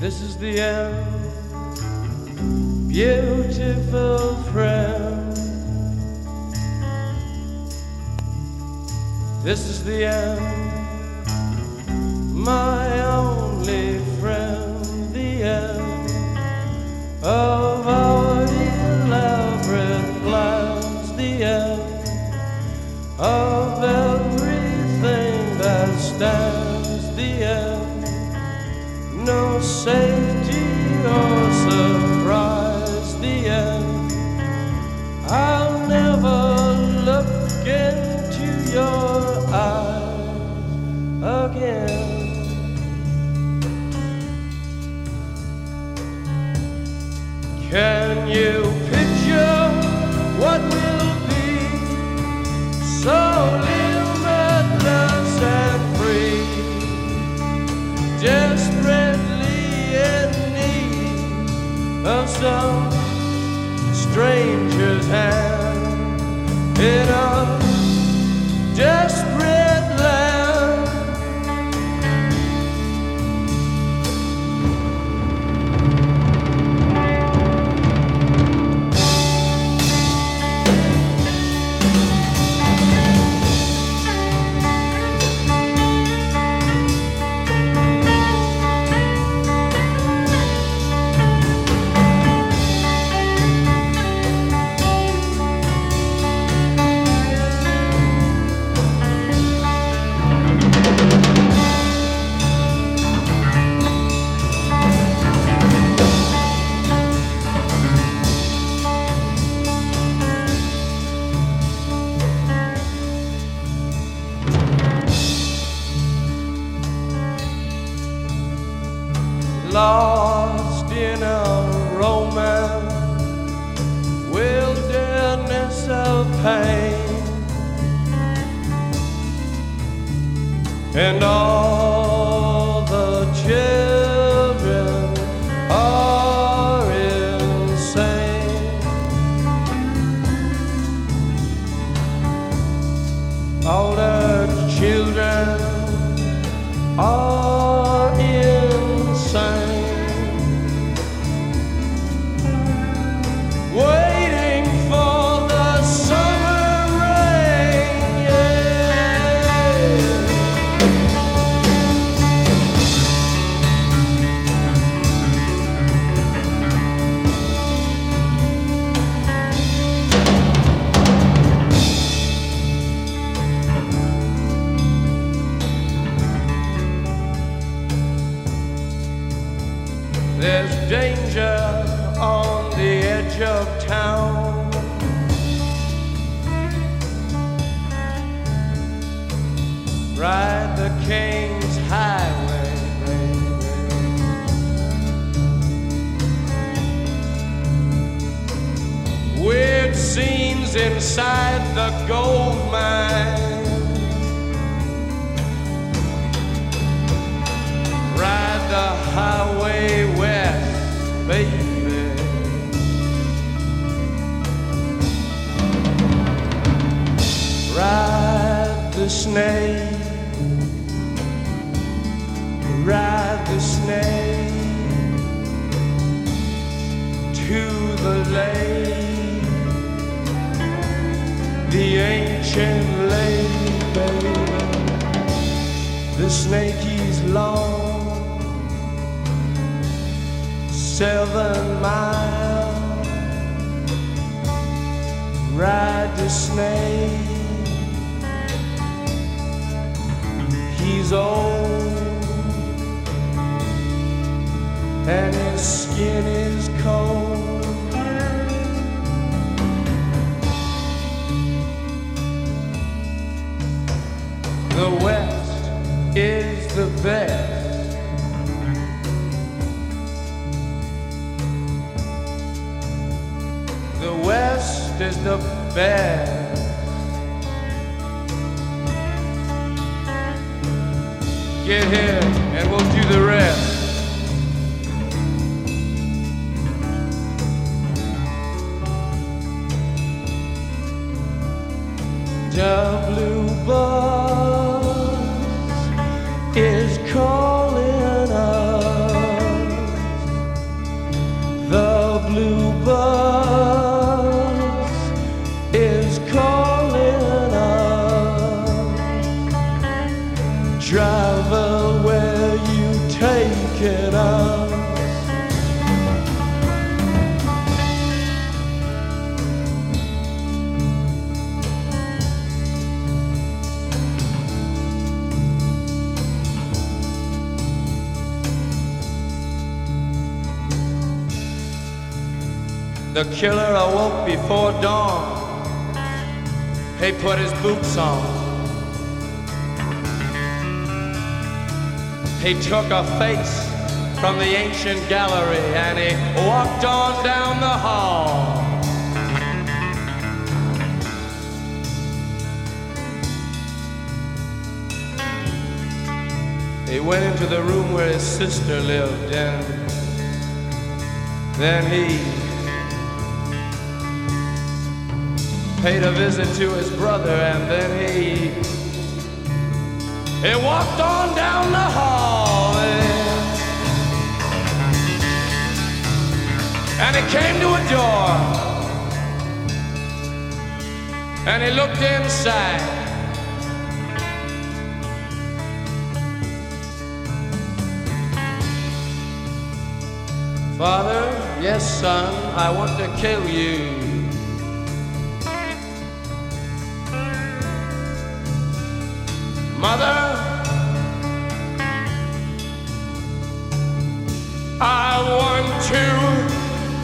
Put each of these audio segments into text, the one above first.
This is the end, beautiful friend. This is the end, my only friend. The end of our elaborate plans. The end of everything that stands. The end, no safety or surprise. The end, I'll never look into your eyes again. Can you picture what will be so limitless and free, desperately in need of some stranger's hand in a desperate land? Lost in a romance, wilderness of pain, and all the children are insane. All the children are insane. Waiting for the summer rain, yeah. There's danger on the edge of town. Ride the King's Highway, baby. Weird scenes inside the gold mine. Ride the highway west, baby. Ride the snake, ride the snake to the lake, the ancient lake, baby. The snake is long, 7 miles. Ride the snake. He's old and his skin is cold. The West is the best. The West is the best. Get here and we'll do the rest. The blue bus is calling us. is calling us. Travel where you take it us. The killer awoke before dawn. He put his boots on. He took a face from the ancient gallery and he walked on down the hall. He went into the room where his sister lived, and then he paid a visit to his brother, and then he walked on down the hall, and he came to a door, and he looked inside. Father, yes, son, I want to kill you. Mother, I want to.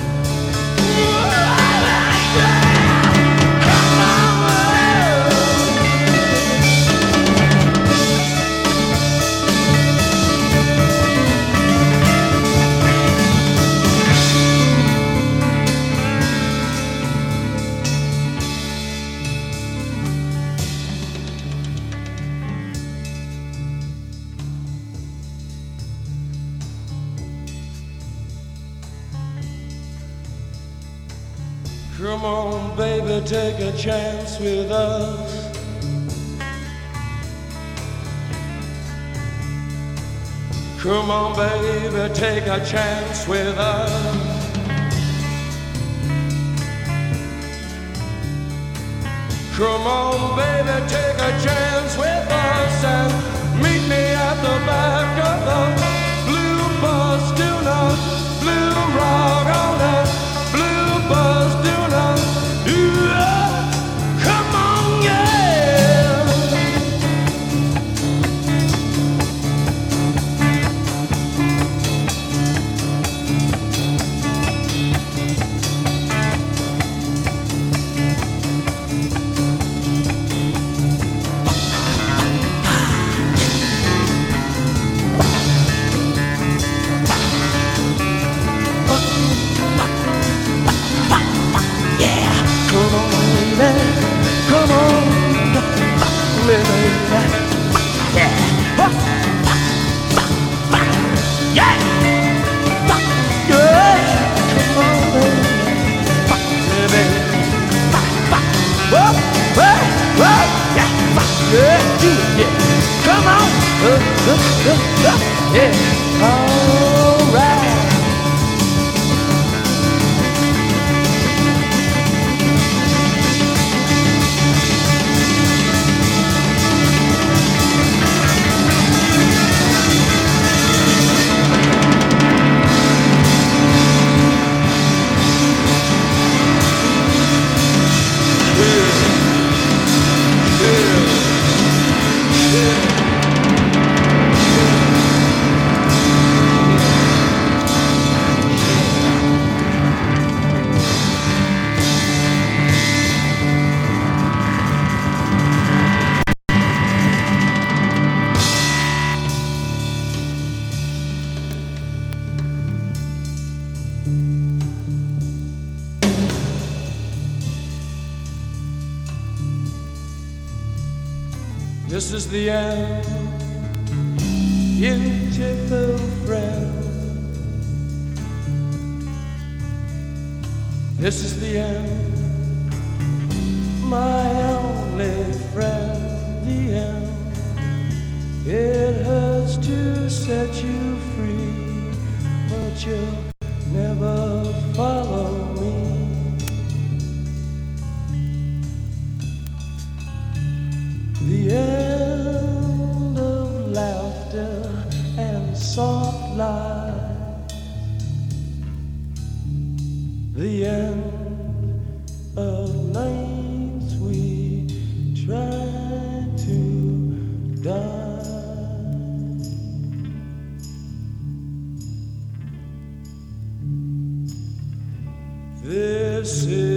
Come on, baby, take a chance with us. Come on, baby, take a chance with us. Come on, baby, take a chance with us and meet me at the back of the blue bus. Do not blue rock on that blue bus. Do not, come on, yeah. This is the end, beautiful friend. This is the end, my only friend. The end. It hurts to set you free, but you'll never follow me. the end of nights we try to die. This is